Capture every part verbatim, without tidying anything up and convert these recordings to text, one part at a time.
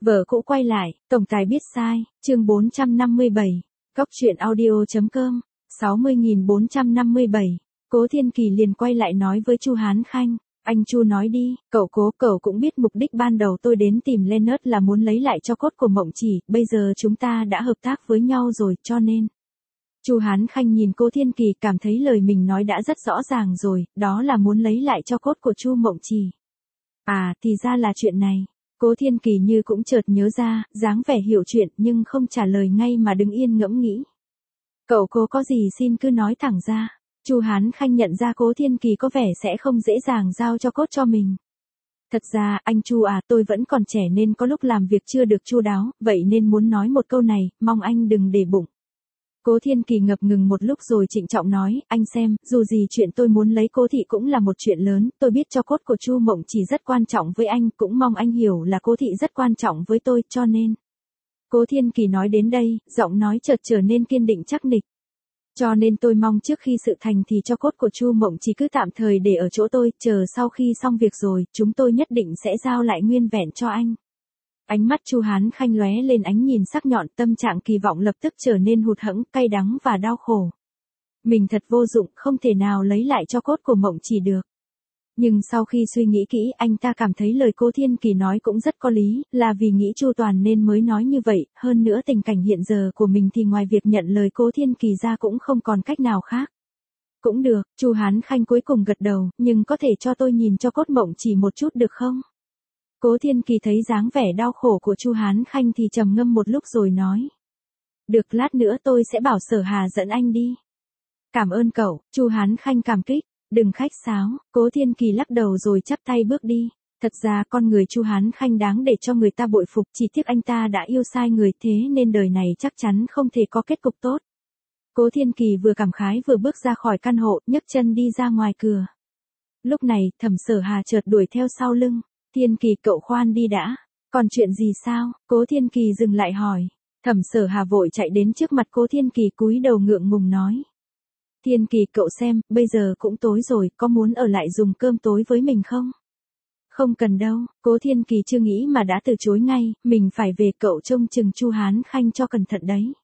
Vợ cũ quay lại, tổng tài biết sai, chương bốn trăm năm mươi bảy. Góc truyện audio.com, sáu mươi nghìn bốn trăm năm mươi bảy. Cố Thiên Kỳ liền quay lại nói với Chu Hán Khanh, anh Chu nói đi, cậu Cố, cậu cũng biết mục đích ban đầu tôi đến tìm Leonard là muốn lấy lại cho cốt của Mộng Chỉ, bây giờ chúng ta đã hợp tác với nhau rồi, cho nên. Chu Hán Khanh nhìn Cố Thiên Kỳ cảm thấy lời mình nói đã rất rõ ràng rồi, đó là muốn lấy lại cho cốt của Chu Mộng Chỉ. À, thì ra là chuyện này. Cố Thiên Kỳ như cũng chợt nhớ ra, dáng vẻ hiểu chuyện nhưng không trả lời ngay mà đứng yên ngẫm nghĩ. Cậu Cố có gì xin cứ nói thẳng ra. Chu Hán Khanh nhận ra Cố Thiên Kỳ có vẻ sẽ không dễ dàng giao cho cốt cho mình. Thật ra, anh Chu à, tôi vẫn còn trẻ nên có lúc làm việc chưa được chu đáo, vậy nên muốn nói một câu này, mong anh đừng để bụng. Cố Thiên Kỳ ngập ngừng một lúc rồi trịnh trọng nói, anh xem, dù gì chuyện tôi muốn lấy Cố thị cũng là một chuyện lớn, tôi biết cho cốt của Chu Mộng Chỉ rất quan trọng với anh, cũng mong anh hiểu là Cố thị rất quan trọng với tôi, cho nên. Cố Thiên Kỳ nói đến đây, giọng nói chợt trở nên kiên định chắc nịch. Cho nên tôi mong trước khi sự thành thì cho cốt của Chu Mộng Chỉ cứ tạm thời để ở chỗ tôi, chờ sau khi xong việc rồi, chúng tôi nhất định sẽ giao lại nguyên vẹn cho anh. Ánh mắt Chu Hán Khanh lóe lên ánh nhìn sắc nhọn, tâm trạng kỳ vọng lập tức trở nên hụt hẫng, cay đắng và đau khổ. Mình thật vô dụng, không thể nào lấy lại cho cốt của Mộng Chỉ được. Nhưng sau khi suy nghĩ kỹ, anh ta cảm thấy lời Cố Thiên Kỳ nói cũng rất có lý, là vì nghĩ chu toàn nên mới nói như vậy, hơn nữa tình cảnh hiện giờ của mình thì ngoài việc nhận lời Cố Thiên Kỳ ra cũng không còn cách nào khác. Cũng được, Chu Hán Khanh cuối cùng gật đầu, nhưng có thể cho tôi nhìn cho cốt Mộng Chỉ một chút được không? Cố Thiên Kỳ thấy dáng vẻ đau khổ của Chu Hán Khanh thì trầm ngâm một lúc rồi nói. Được, lát nữa tôi sẽ bảo Sở Hà dẫn anh đi. Cảm ơn cậu, Chu Hán Khanh cảm kích. Đừng khách sáo, Cố Thiên Kỳ lắc đầu rồi chắp tay bước đi. Thật ra con người Chu Hán Khanh đáng để cho người ta bội phục, chỉ tiếc anh ta đã yêu sai người, thế nên đời này chắc chắn không thể có kết cục tốt. Cố Thiên Kỳ vừa cảm khái vừa bước ra khỏi căn hộ, nhấc chân đi ra ngoài cửa. Lúc này, Thẩm Sở Hà chợt đuổi theo sau lưng. Thiên Kỳ, cậu khoan đi đã. Còn chuyện gì sao? Cố Thiên Kỳ dừng lại hỏi. Thẩm Sở Hà vội chạy đến trước mặt Cố Thiên Kỳ cúi đầu ngượng ngùng nói. Thiên Kỳ, cậu xem, bây giờ cũng tối rồi, có muốn ở lại dùng cơm tối với mình không? Không cần đâu, Cố Thiên Kỳ chưa nghĩ mà đã từ chối ngay, mình phải về, cậu trông chừng Chu Hán Khanh cho cẩn thận đấy.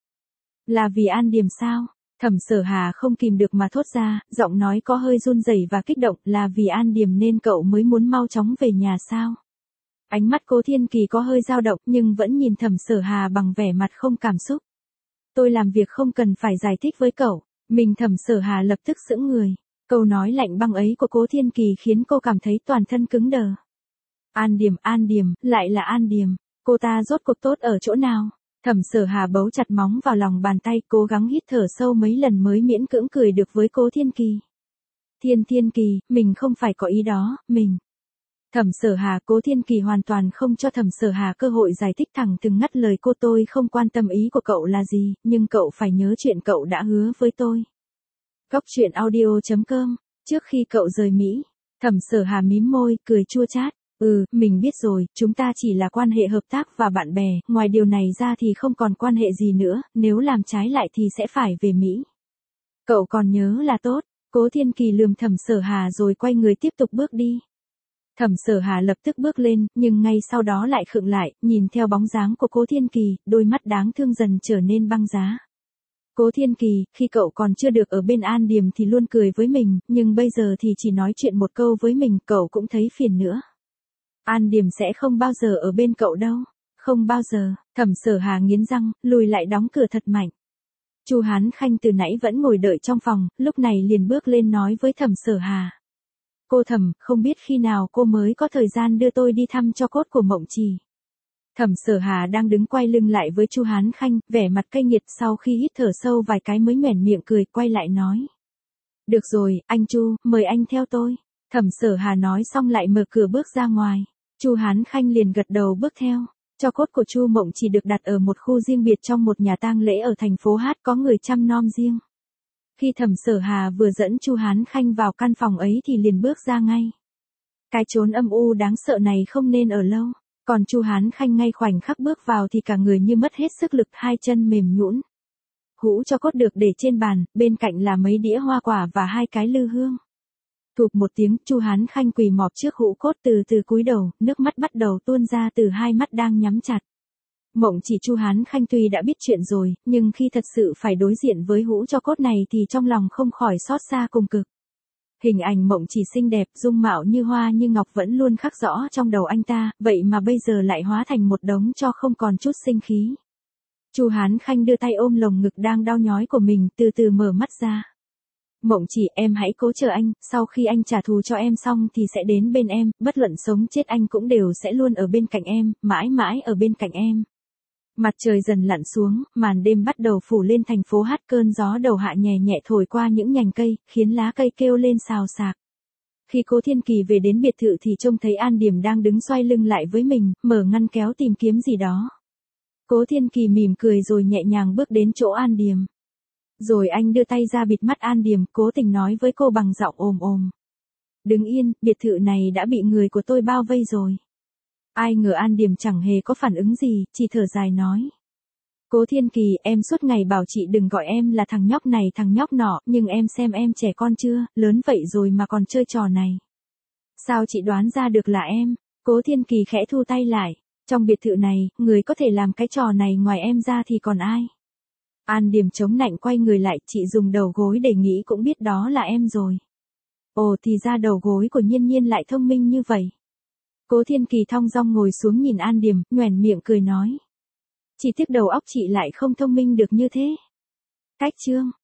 Là vì An Điềm sao? Thẩm Sở Hà không kìm được mà thốt ra, giọng nói có hơi run rẩy và kích động, là vì An Điềm nên cậu mới muốn mau chóng về nhà sao? Ánh mắt Cố Thiên Kỳ có hơi dao động nhưng vẫn nhìn Thẩm Sở Hà bằng vẻ mặt không cảm xúc. Tôi làm việc không cần phải giải thích với cậu. Mình Thẩm Sở Hà lập tức sững người. Câu nói lạnh băng ấy của Cố Thiên Kỳ khiến cô cảm thấy toàn thân cứng đờ. An Điềm, An Điềm, lại là An Điềm. Cô ta rốt cuộc tốt ở chỗ nào? Thẩm Sở Hà bấu chặt móng vào lòng bàn tay, cố gắng hít thở sâu mấy lần mới miễn cưỡng cười được với Cố Thiên Kỳ. Thiên Thiên Kỳ, mình không phải có ý đó, mình. Thẩm Sở Hà, Cố Thiên Kỳ hoàn toàn không cho Thẩm Sở Hà cơ hội giải thích, thẳng thừng ngắt lời cô. Tôi không quan tâm ý của cậu là gì, nhưng cậu phải nhớ chuyện cậu đã hứa với tôi. Góc truyện audio.com, trước khi cậu rời Mỹ, Thẩm Sở Hà mím môi, cười chua chát. Ừ, mình biết rồi, chúng ta chỉ là quan hệ hợp tác và bạn bè, ngoài điều này ra thì không còn quan hệ gì nữa, nếu làm trái lại thì sẽ phải về Mỹ. Cậu còn nhớ là tốt. Cố Thiên Kỳ lườm Thẩm Sở Hà rồi quay người tiếp tục bước đi. Thẩm Sở Hà lập tức bước lên, nhưng ngay sau đó lại khựng lại, nhìn theo bóng dáng của Cố Thiên Kỳ, đôi mắt đáng thương dần trở nên băng giá. Cố Thiên Kỳ, khi cậu còn chưa được ở bên An Điềm thì luôn cười với mình, nhưng bây giờ thì chỉ nói chuyện một câu với mình, cậu cũng thấy phiền nữa. An Điềm sẽ không bao giờ ở bên cậu đâu. Không bao giờ. Thẩm Sở Hà nghiến răng, lùi lại đóng cửa thật mạnh. Chu Hán Khanh từ nãy vẫn ngồi đợi trong phòng, lúc này liền bước lên nói với Thẩm Sở Hà. Cô Thẩm, không biết khi nào cô mới có thời gian đưa tôi đi thăm cho cốt của Mộng Chỉ. Thẩm Sở Hà đang đứng quay lưng lại với Chu Hán Khanh, vẻ mặt cay nghiệt, sau khi hít thở sâu vài cái mới nhoẻn miệng cười, quay lại nói. Được rồi, anh Chu, mời anh theo tôi. Thẩm Sở Hà nói xong lại mở cửa bước ra ngoài. Chu Hán Khanh liền gật đầu bước theo. Cho cốt của Chu Mộng Chỉ được đặt ở một khu riêng biệt trong một nhà tang lễ ở thành phố Hát, có người chăm nom riêng. Khi Thẩm Sở Hà vừa dẫn Chu Hán Khanh vào căn phòng ấy thì liền bước ra ngay. Cái chốn âm u đáng sợ này không nên ở lâu. Còn Chu Hán Khanh ngay khoảnh khắc bước vào thì cả người như mất hết sức lực, hai chân mềm nhũn. Hũ cho cốt được để trên bàn, bên cạnh là mấy đĩa hoa quả và hai cái lư hương. Thụp một tiếng, Chu Hán Khanh quỳ mọp trước hũ cốt từ từ cúi đầu, nước mắt bắt đầu tuôn ra từ hai mắt đang nhắm chặt. Mộng Chỉ Chu Hán Khanh tuy đã biết chuyện rồi, nhưng khi thật sự phải đối diện với hũ cho cốt này thì trong lòng không khỏi xót xa cùng cực. Hình ảnh Mộng Chỉ xinh đẹp, dung mạo như hoa như ngọc vẫn luôn khắc rõ trong đầu anh ta, vậy mà bây giờ lại hóa thành một đống tro không còn chút sinh khí. Chu Hán Khanh đưa tay ôm lồng ngực đang đau nhói của mình, từ từ mở mắt ra. Mộng Chỉ, em hãy cố chờ anh, sau khi anh trả thù cho em xong thì sẽ đến bên em, bất luận sống chết anh cũng đều sẽ luôn ở bên cạnh em, mãi mãi ở bên cạnh em. Mặt trời dần lặn xuống, màn đêm bắt đầu phủ lên thành phố hát, cơn gió đầu hạ nhẹ nhẹ thổi qua những nhành cây, khiến lá cây kêu lên xào xạc. Khi Cố Thiên Kỳ về đến biệt thự thì trông thấy An Điềm đang đứng xoay lưng lại với mình, mở ngăn kéo tìm kiếm gì đó. Cố Thiên Kỳ mỉm cười rồi nhẹ nhàng bước đến chỗ An Điềm. Rồi anh đưa tay ra bịt mắt An Điềm, cố tình nói với cô bằng giọng ồm ồm. Đứng yên, biệt thự này đã bị người của tôi bao vây rồi. Ai ngờ An Điềm chẳng hề có phản ứng gì, chỉ thở dài nói. Cố Thiên Kỳ, em suốt ngày bảo chị đừng gọi em là thằng nhóc này thằng nhóc nọ, nhưng em xem em trẻ con chưa, lớn vậy rồi mà còn chơi trò này. Sao chị đoán ra được là em? Cố Thiên Kỳ khẽ thu tay lại. Trong biệt thự này, người có thể làm cái trò này ngoài em ra thì còn ai? An Điềm chống nạnh quay người lại, chị dùng đầu gối để nghĩ cũng biết đó là em rồi. Ồ, thì ra đầu gối của Nhiên Nhiên lại thông minh như vậy. Cố Thiên Kỳ thong dong ngồi xuống nhìn An Điềm, nhoẻn miệng cười nói. Chỉ tiếc đầu óc chị lại không thông minh được như thế. Cách chương.